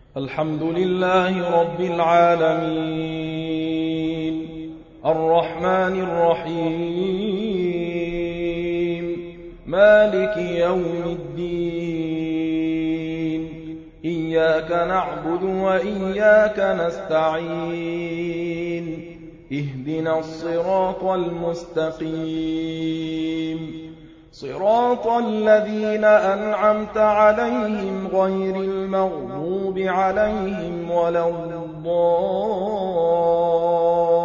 الحمد لله رب العالمين الرحمن الرحيم مالك يوم الدين إياك نعبد وإياك نستعين اهدنا الصراط المستقيم صراط الذين أنعمت عليهم غير المغضوب عليهم ولا الضالين